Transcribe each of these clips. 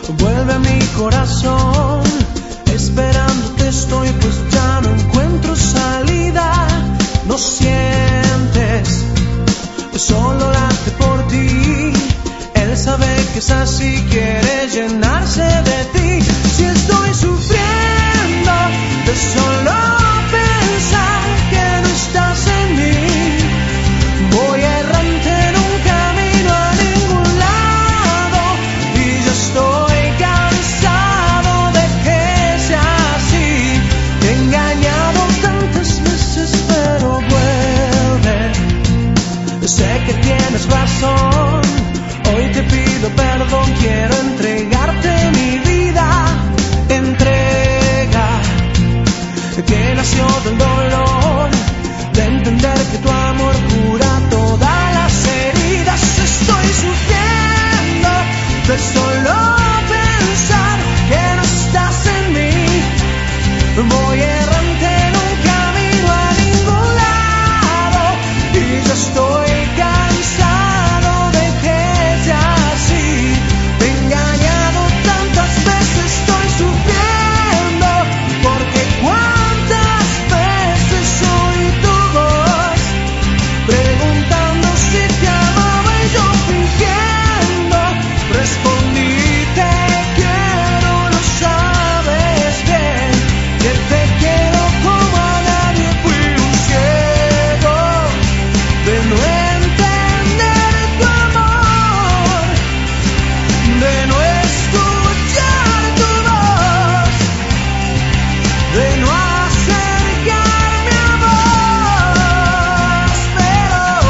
Vuelve a mi corazón, esperándote estoy, pues ya no encuentro salida. No sientes, solo late por ti. Él sabe que es así, quiere llenarse de ti. Si estoy sufriendo de solo pensar que no estás en mí, voy errante en un camino a ningún lado y yo estoy cansado de que sea así. Te he engañado tantas veces, pero vuelve. Sé que tienes razón, hoy te pido perdón, quiero entregarte mi vida. Entrega que nació del dolor, de entender que tu amor cura todas las heridas. Estoy sufriendo de solo pensar que no estás en mí, voy errante en un camino a ningún lado y yo estoy cansado de que sea así. Te he engañado tantas veces, estoy sufriendo porque cuántas veces oí tu voz preguntando si te amaba y yo fingiendo respondí te quiero, lo sabes bien, que te quiero como a nadie. Fui un ciego de no entender tu amor, de no escuchar tu voz, de no acercarme a vos. Pero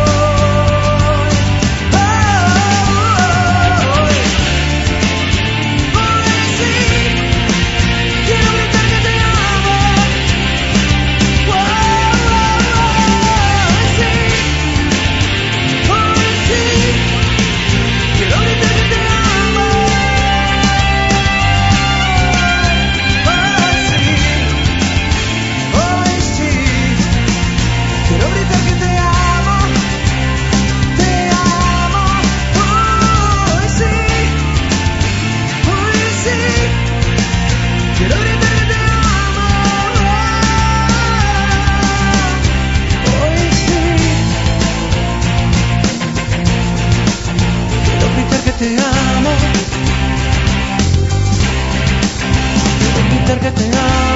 hoy sí, quiero gritar que te amo. Hoy sí, quiero gritar que te amo. Hoy sí, quiero gritar que te amo. Te amo. Hoy sí, quiero gritar que te amo. Hoy sí, quiero gritar que te amo. Quiero gritar que te amo.